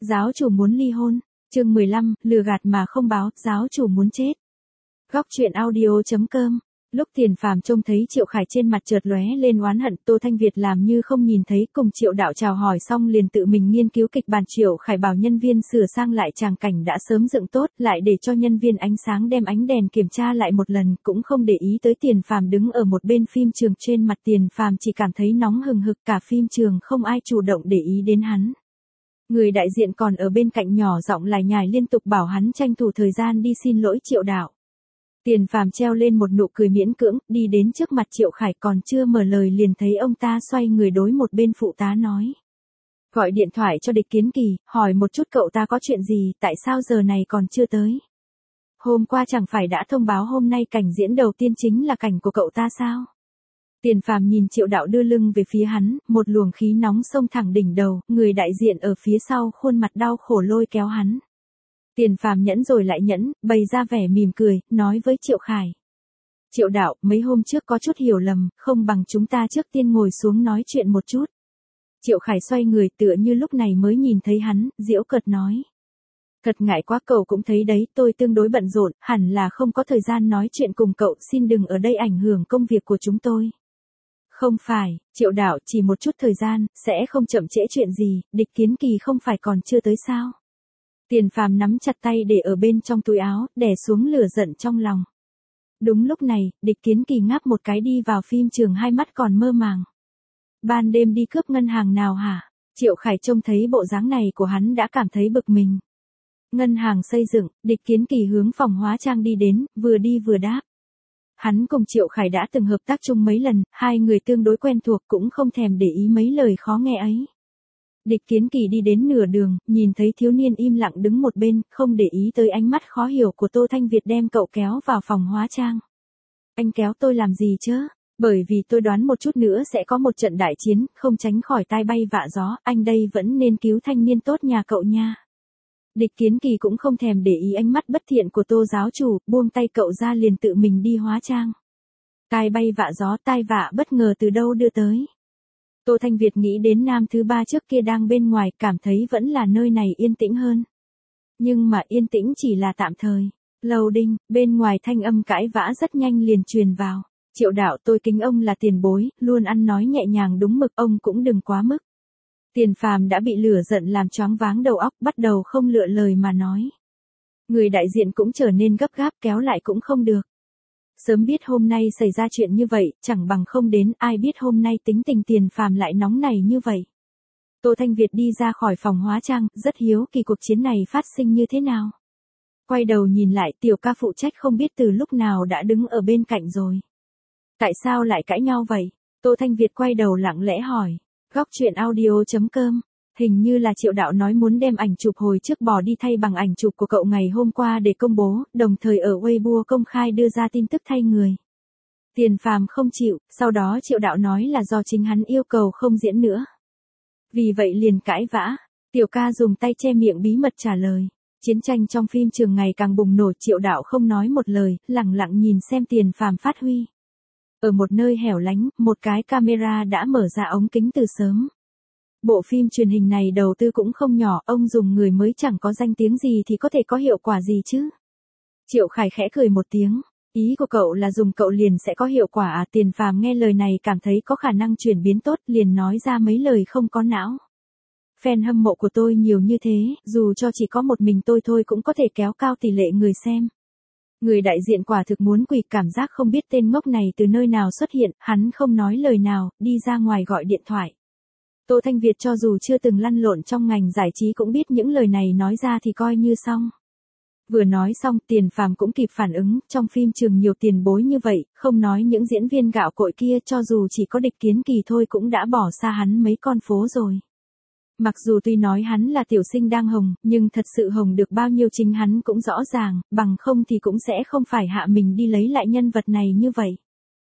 Giáo chủ muốn ly hôn. Chương 15, lừa gạt mà không báo, giáo chủ muốn chết. Góc truyện audio.com. Lúc Tiền Phàm trông thấy Triệu Khải trên mặt chợt lóe lên oán hận, Tô Thanh Việt làm như không nhìn thấy, cùng Triệu đạo chào hỏi xong liền tự mình nghiên cứu kịch bản. Triệu Khải bảo nhân viên sửa sang lại tràng cảnh đã sớm dựng tốt, lại để cho nhân viên ánh sáng đem ánh đèn kiểm tra lại một lần, cũng không để ý tới Tiền Phàm đứng ở một bên phim trường. Trên mặt Tiền Phàm chỉ cảm thấy nóng hừng hực, cả phim trường không ai chủ động để ý đến hắn. Người đại diện còn ở bên cạnh nhỏ giọng lải nhải liên tục bảo hắn tranh thủ thời gian đi xin lỗi Triệu đạo. Tiền Phàm treo lên một nụ cười miễn cưỡng, đi đến trước mặt Triệu Khải, còn chưa mở lời liền thấy ông ta xoay người đối một bên phụ tá nói. Gọi điện thoại cho Địch Kiến Kỳ, hỏi một chút cậu ta có chuyện gì, tại sao giờ này còn chưa tới. Hôm qua chẳng phải đã thông báo hôm nay cảnh diễn đầu tiên chính là cảnh của cậu ta sao? Tiền Phàm nhìn Triệu đạo đưa lưng về phía hắn, một luồng khí nóng xông thẳng đỉnh đầu, người đại diện ở phía sau khuôn mặt đau khổ lôi kéo hắn. Tiền Phàm nhẫn rồi lại nhẫn, bày ra vẻ mỉm cười, nói với Triệu Khải. Triệu đạo, mấy hôm trước có chút hiểu lầm, không bằng chúng ta trước tiên ngồi xuống nói chuyện một chút. Triệu Khải xoay người tựa như lúc này mới nhìn thấy hắn, giễu cợt nói. Thật ngại quá, cậu cũng thấy đấy, tôi tương đối bận rộn, hẳn là không có thời gian nói chuyện cùng cậu, xin đừng ở đây ảnh hưởng công việc của chúng tôi. Không phải, Triệu đạo, chỉ một chút thời gian, sẽ không chậm trễ chuyện gì, Địch Kiến Kỳ không phải còn chưa tới sao? Tiền Phàm nắm chặt tay để ở bên trong túi áo, đè xuống lửa giận trong lòng. Đúng lúc này, Địch Kiến Kỳ ngáp một cái đi vào phim trường, hai mắt còn mơ màng. Ban đêm đi cướp ngân hàng nào hả? Triệu Khải trông thấy bộ dáng này của hắn đã cảm thấy bực mình. Ngân hàng xây dựng, Địch Kiến Kỳ hướng phòng hóa trang đi đến, vừa đi vừa đáp. Hắn cùng Triệu Khải đã từng hợp tác chung mấy lần, hai người tương đối quen thuộc, cũng không thèm để ý mấy lời khó nghe ấy. Địch Kiến Kỳ đi đến nửa đường, nhìn thấy thiếu niên im lặng đứng một bên, không để ý tới ánh mắt khó hiểu của Tô Thanh Việt, đem cậu kéo vào phòng hóa trang. Anh kéo tôi làm gì chứ? Bởi vì tôi đoán một chút nữa sẽ có một trận đại chiến, không tránh khỏi tai bay vạ gió, anh đây vẫn nên cứu thanh niên tốt nhà cậu nha. Địch Kiến Kỳ cũng không thèm để ý ánh mắt bất thiện của Tô giáo chủ, buông tay cậu ra liền tự mình đi hóa trang. Tai bay vạ gió, tai vạ bất ngờ từ đâu đưa tới. Tô Thanh Việt nghĩ đến nam thứ ba trước kia đang bên ngoài, cảm thấy vẫn là nơi này yên tĩnh hơn. Nhưng mà yên tĩnh chỉ là tạm thời. Loading, bên ngoài thanh âm cãi vã rất nhanh liền truyền vào. Triệu đạo, tôi kính ông là tiền bối, luôn ăn nói nhẹ nhàng đúng mực, ông cũng đừng quá mức. Tiền Phàm đã bị lửa giận làm choáng váng đầu óc, bắt đầu không lựa lời mà nói. Người đại diện cũng trở nên gấp gáp, kéo lại cũng không được. Sớm biết hôm nay xảy ra chuyện như vậy, chẳng bằng không đến, ai biết hôm nay tính tình Tiền Phàm lại nóng này như vậy. Tô Thanh Việt đi ra khỏi phòng hóa trang, rất hiếu kỳ cuộc chiến này phát sinh như thế nào. Quay đầu nhìn lại, tiểu ca phụ trách không biết từ lúc nào đã đứng ở bên cạnh rồi. Tại sao lại cãi nhau vậy? Tô Thanh Việt quay đầu lặng lẽ hỏi. Góc truyện audio.com. Hình như là Triệu đạo nói muốn đem ảnh chụp hồi trước bỏ đi thay bằng ảnh chụp của cậu ngày hôm qua để công bố, đồng thời ở Weibo công khai đưa ra tin tức thay người. Tiền Phàm không chịu, sau đó Triệu đạo nói là do chính hắn yêu cầu không diễn nữa. Vì vậy liền cãi vã, tiểu ca dùng tay che miệng bí mật trả lời. Chiến tranh trong phim trường ngày càng bùng nổ, Triệu đạo không nói một lời, lặng lặng nhìn xem Tiền Phàm phát huy. Ở một nơi hẻo lánh, một cái camera đã mở ra ống kính từ sớm. Bộ phim truyền hình này đầu tư cũng không nhỏ, ông dùng người mới chẳng có danh tiếng gì thì có thể có hiệu quả gì chứ? Triệu Khải khẽ cười một tiếng, ý của cậu là dùng cậu liền sẽ có hiệu quả à? Tiền Phàm nghe lời này cảm thấy có khả năng chuyển biến tốt, liền nói ra mấy lời không có não. Fan hâm mộ của tôi nhiều như thế, dù cho chỉ có một mình tôi thôi cũng có thể kéo cao tỷ lệ người xem. Người đại diện quả thực muốn quỳ, cảm giác không biết tên ngốc này từ nơi nào xuất hiện, hắn không nói lời nào, đi ra ngoài gọi điện thoại. Tô Thanh Việt cho dù chưa từng lăn lộn trong ngành giải trí cũng biết những lời này nói ra thì coi như xong. Vừa nói xong, Tiền Phàm cũng kịp phản ứng, trong phim trường nhiều tiền bối như vậy, không nói những diễn viên gạo cội kia, cho dù chỉ có Địch Kiến Kỳ thôi cũng đã bỏ xa hắn mấy con phố rồi. Mặc dù tuy nói hắn là tiểu sinh đang hồng, nhưng thật sự hồng được bao nhiêu chính hắn cũng rõ ràng, bằng không thì cũng sẽ không phải hạ mình đi lấy lại nhân vật này như vậy.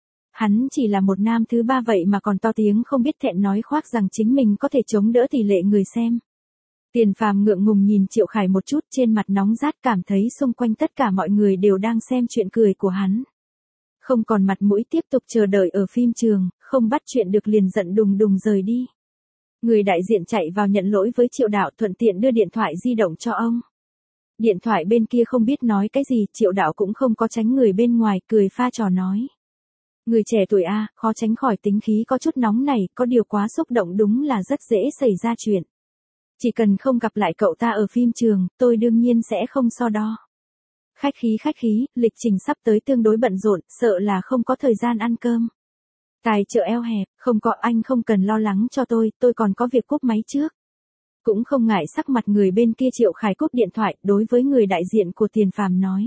Hắn chỉ là một nam thứ ba vậy mà còn to tiếng không biết thẹn nói khoác rằng chính mình có thể chống đỡ tỷ lệ người xem. Tiền Phàm ngượng ngùng nhìn Triệu Khải một chút, trên mặt nóng rát, cảm thấy xung quanh tất cả mọi người đều đang xem chuyện cười của hắn. Không còn mặt mũi tiếp tục chờ đợi ở phim trường, không bắt chuyện được liền giận đùng đùng rời đi. Người đại diện chạy vào nhận lỗi với Triệu Đạo, thuận tiện đưa điện thoại di động cho ông. Điện thoại bên kia không biết nói cái gì, Triệu Đạo cũng không có tránh người bên ngoài, cười pha trò nói. Người trẻ tuổi a, khó tránh khỏi tính khí có chút nóng này, có điều quá xúc động đúng là rất dễ xảy ra chuyện. Chỉ cần không gặp lại cậu ta ở phim trường, tôi đương nhiên sẽ không so đo. Khách khí, lịch trình sắp tới tương đối bận rộn, sợ là không có thời gian ăn cơm. Tài trợ eo hẹp, không có, anh không cần lo lắng cho tôi còn có việc cúp máy trước. Cũng không ngại sắc mặt người bên kia, Triệu Khải cúp điện thoại, đối với người đại diện của Tiền Phàm nói.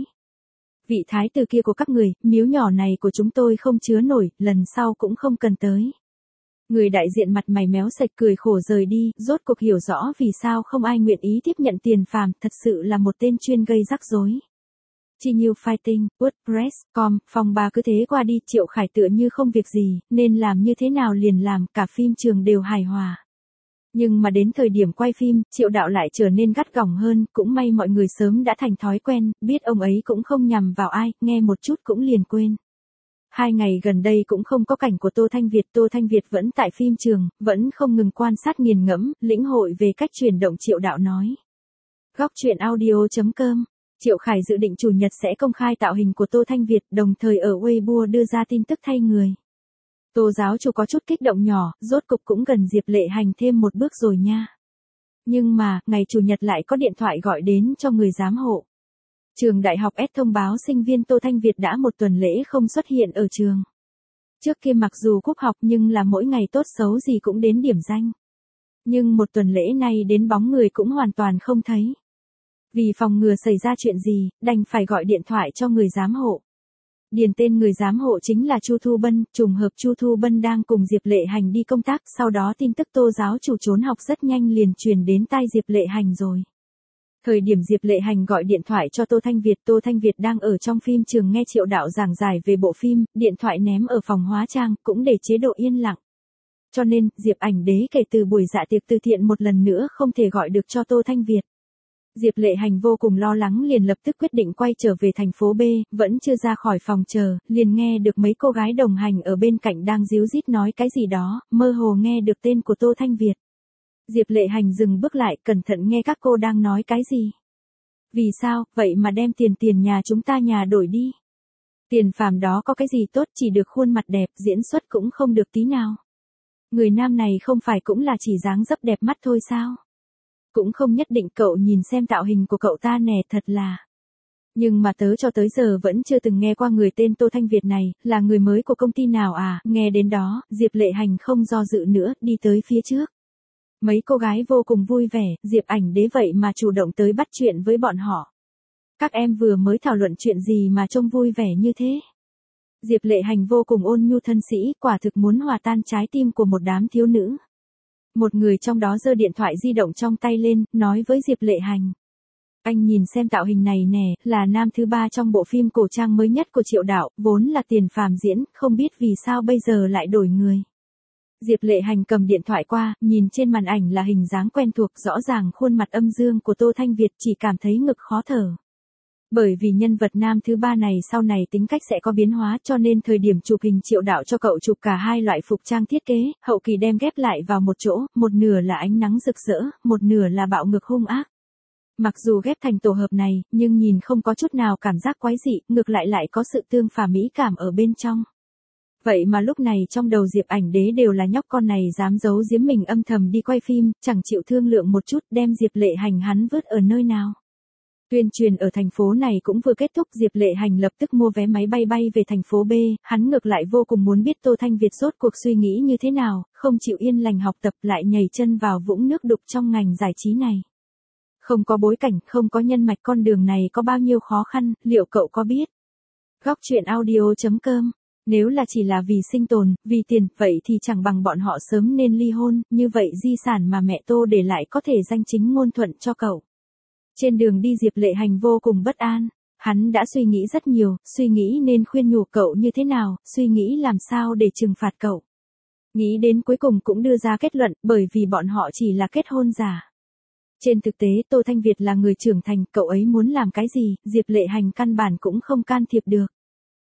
Vị thái tử kia của các người, miếu nhỏ này của chúng tôi không chứa nổi, lần sau cũng không cần tới. Người đại diện mặt mày méo sạch cười khổ rời đi, rốt cuộc hiểu rõ vì sao không ai nguyện ý tiếp nhận Tiền Phàm, thật sự là một tên chuyên gây rắc rối. Chi Nhiêu Fighting, WordPress.com, phòng bà cứ thế qua đi, Triệu Khải tựa như không việc gì, nên làm như thế nào liền làm, cả phim trường đều hài hòa. Nhưng mà đến thời điểm quay phim, Triệu Đạo lại trở nên gắt gỏng hơn, cũng may mọi người sớm đã thành thói quen, biết ông ấy cũng không nhằm vào ai, nghe một chút cũng liền quên. 2 ngày gần đây cũng không có cảnh của Tô Thanh Việt vẫn tại phim trường, vẫn không ngừng quan sát nghiền ngẫm, lĩnh hội về cách chuyển động, Triệu Đạo nói. Góc truyện audio.com. Triệu Khải dự định chủ nhật sẽ công khai tạo hình của Tô Thanh Việt, đồng thời ở Weibo đưa ra tin tức thay người. Tô giáo chủ có chút kích động nhỏ, rốt cục cũng gần Diệp Lệ Hành thêm một bước rồi nha. Nhưng mà, ngày chủ nhật lại có điện thoại gọi đến cho người giám hộ. Trường đại học S thông báo sinh viên Tô Thanh Việt đã 1 tuần lễ không xuất hiện ở trường. Trước kia mặc dù cúp học nhưng là mỗi ngày tốt xấu gì cũng đến điểm danh. Nhưng 1 tuần lễ này đến bóng người cũng hoàn toàn không thấy. Vì phòng ngừa xảy ra chuyện gì, đành phải gọi điện thoại cho người giám hộ. Điền tên người giám hộ chính là Chu Thu Bân, trùng hợp Chu Thu Bân đang cùng Diệp Lệ Hành đi công tác, sau đó tin tức Tô giáo chủ trốn học rất nhanh liền truyền đến tai Diệp Lệ Hành rồi. Thời điểm Diệp Lệ Hành gọi điện thoại cho Tô Thanh Việt đang ở trong phim trường nghe Triệu Đạo giảng giải về bộ phim, điện thoại ném ở phòng hóa trang, cũng để chế độ yên lặng. Cho nên, Diệp Ảnh Đế kể từ buổi dạ tiệc từ thiện một lần nữa không thể gọi được cho Tô Thanh Việt. Diệp Lệ Hành vô cùng lo lắng liền lập tức quyết định quay trở về thành phố B, vẫn chưa ra khỏi phòng chờ, liền nghe được mấy cô gái đồng hành ở bên cạnh đang díu dít nói cái gì đó, mơ hồ nghe được tên của Tô Thanh Việt. Diệp Lệ Hành dừng bước lại, cẩn thận nghe các cô đang nói cái gì. Vì sao, vậy mà đem tiền nhà chúng ta nhà đổi đi. Tiền Phàm đó có cái gì tốt, chỉ được khuôn mặt đẹp, diễn xuất cũng không được tí nào. Người nam này không phải cũng là chỉ dáng dấp đẹp mắt thôi sao? Cũng không nhất định, cậu nhìn xem tạo hình của cậu ta nè, thật là. Nhưng mà tớ cho tới giờ vẫn chưa từng nghe qua người tên Tô Thanh Việt này, là người mới của công ty nào à, nghe đến đó, Diệp Lệ Hành không do dự nữa, đi tới phía trước. Mấy cô gái vô cùng vui vẻ, Diệp Ảnh Đế vậy mà chủ động tới bắt chuyện với bọn họ. Các em vừa mới thảo luận chuyện gì mà trông vui vẻ như thế? Diệp Lệ Hành vô cùng ôn nhu thân sĩ, quả thực muốn hòa tan trái tim của một đám thiếu nữ. Một người trong đó giơ điện thoại di động trong tay lên, nói với Diệp Lệ Hành. Anh nhìn xem tạo hình này nè, là nam thứ 3 trong bộ phim cổ trang mới nhất của Triệu Đạo, vốn là Tiền Phàm diễn, không biết vì sao bây giờ lại đổi người. Diệp Lệ Hành cầm điện thoại qua, nhìn trên màn ảnh là hình dáng quen thuộc, rõ ràng khuôn mặt âm dương của Tô Thanh Việt, chỉ cảm thấy ngực khó thở. Bởi vì nhân vật nam thứ 3 này sau này tính cách sẽ có biến hóa, cho nên thời điểm chụp hình Triệu Đạo cho cậu chụp cả 2 loại phục trang thiết kế, hậu kỳ đem ghép lại vào một chỗ, một nửa là ánh nắng rực rỡ, một nửa là bạo ngực hung ác. Mặc dù ghép thành tổ hợp này, nhưng nhìn không có chút nào cảm giác quái dị, ngược lại có sự tương phà mỹ cảm ở bên trong. Vậy mà lúc này trong đầu Diệp Ảnh Đế đều là nhóc con này dám giấu giếm mình âm thầm đi quay phim, chẳng chịu thương lượng một chút, đem Diệp Lệ Hành hắn vứt ở nơi nào. Tuyên truyền ở thành phố này cũng vừa kết thúc, Diệp Lệ Hành lập tức mua vé máy bay về thành phố B, hắn ngược lại vô cùng muốn biết Tô Thanh Việt rốt cuộc suy nghĩ như thế nào, không chịu yên lành học tập lại nhảy chân vào vũng nước đục trong ngành giải trí này. Không có bối cảnh, không có nhân mạch, con đường này có bao nhiêu khó khăn, liệu cậu có biết? Góc truyện audio.com. Nếu là chỉ là vì sinh tồn, vì tiền, vậy thì chẳng bằng bọn họ sớm nên ly hôn, như vậy di sản mà mẹ Tô để lại có thể danh chính ngôn thuận cho cậu. Trên đường đi Diệp Lệ Hành vô cùng bất an, hắn đã suy nghĩ rất nhiều, suy nghĩ nên khuyên nhủ cậu như thế nào, suy nghĩ làm sao để trừng phạt cậu. Nghĩ đến cuối cùng cũng đưa ra kết luận, bởi vì bọn họ chỉ là kết hôn giả. Trên thực tế Tô Thanh Việt là người trưởng thành, cậu ấy muốn làm cái gì, Diệp Lệ Hành căn bản cũng không can thiệp được.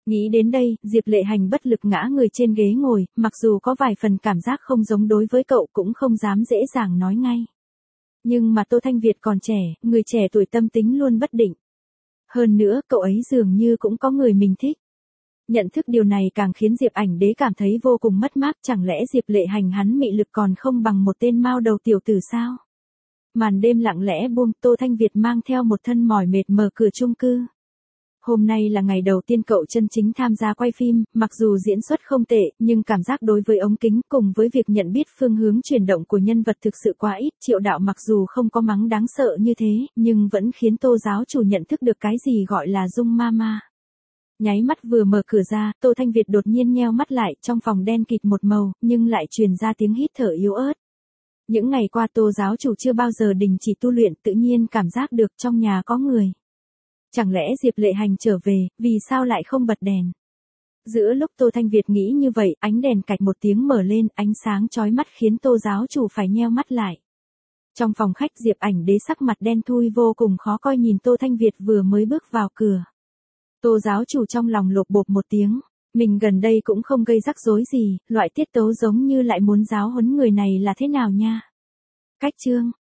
Nghĩ đến đây, Diệp Lệ Hành bất lực ngã người trên ghế ngồi, mặc dù có vài phần cảm giác không giống đối với cậu cũng không dám dễ dàng nói ngay. Nhưng mà Tô Thanh Việt còn trẻ, người trẻ tuổi tâm tính luôn bất định. Hơn nữa, cậu ấy dường như cũng có người mình thích. Nhận thức điều này càng khiến Diệp Ảnh Đế cảm thấy vô cùng mất mát, chẳng lẽ Diệp Lệ Hành hắn mị lực còn không bằng một tên mao đầu tiểu tử sao? Màn đêm lặng lẽ buông, Tô Thanh Việt mang theo một thân mỏi mệt mở cửa chung cư. Hôm nay là ngày đầu tiên cậu chân chính tham gia quay phim, mặc dù diễn xuất không tệ, nhưng cảm giác đối với ống kính cùng với việc nhận biết phương hướng chuyển động của nhân vật thực sự quá ít. Triệu đạo mặc dù không có mắng đáng sợ như thế, nhưng vẫn khiến Tô giáo chủ nhận thức được cái gì gọi là dung ma ma. Nháy mắt vừa mở cửa ra, Tô Thanh Việt đột nhiên nheo mắt lại, trong phòng đen kịt một màu, nhưng lại truyền ra tiếng hít thở yếu ớt. Những ngày qua Tô giáo chủ chưa bao giờ đình chỉ tu luyện, tự nhiên cảm giác được trong nhà có người. Chẳng lẽ Diệp Lệ Hành trở về, vì sao lại không bật đèn? Giữa lúc Tô Thanh Việt nghĩ như vậy, ánh đèn cạch một tiếng mở lên, ánh sáng chói mắt khiến Tô giáo chủ phải nheo mắt lại. Trong phòng khách Diệp Ảnh Đế sắc mặt đen thui vô cùng khó coi nhìn Tô Thanh Việt vừa mới bước vào cửa. Tô giáo chủ trong lòng lột bột một tiếng, mình gần đây cũng không gây rắc rối gì, loại tiết tấu giống như lại muốn giáo huấn người này là thế nào nha. Cách chương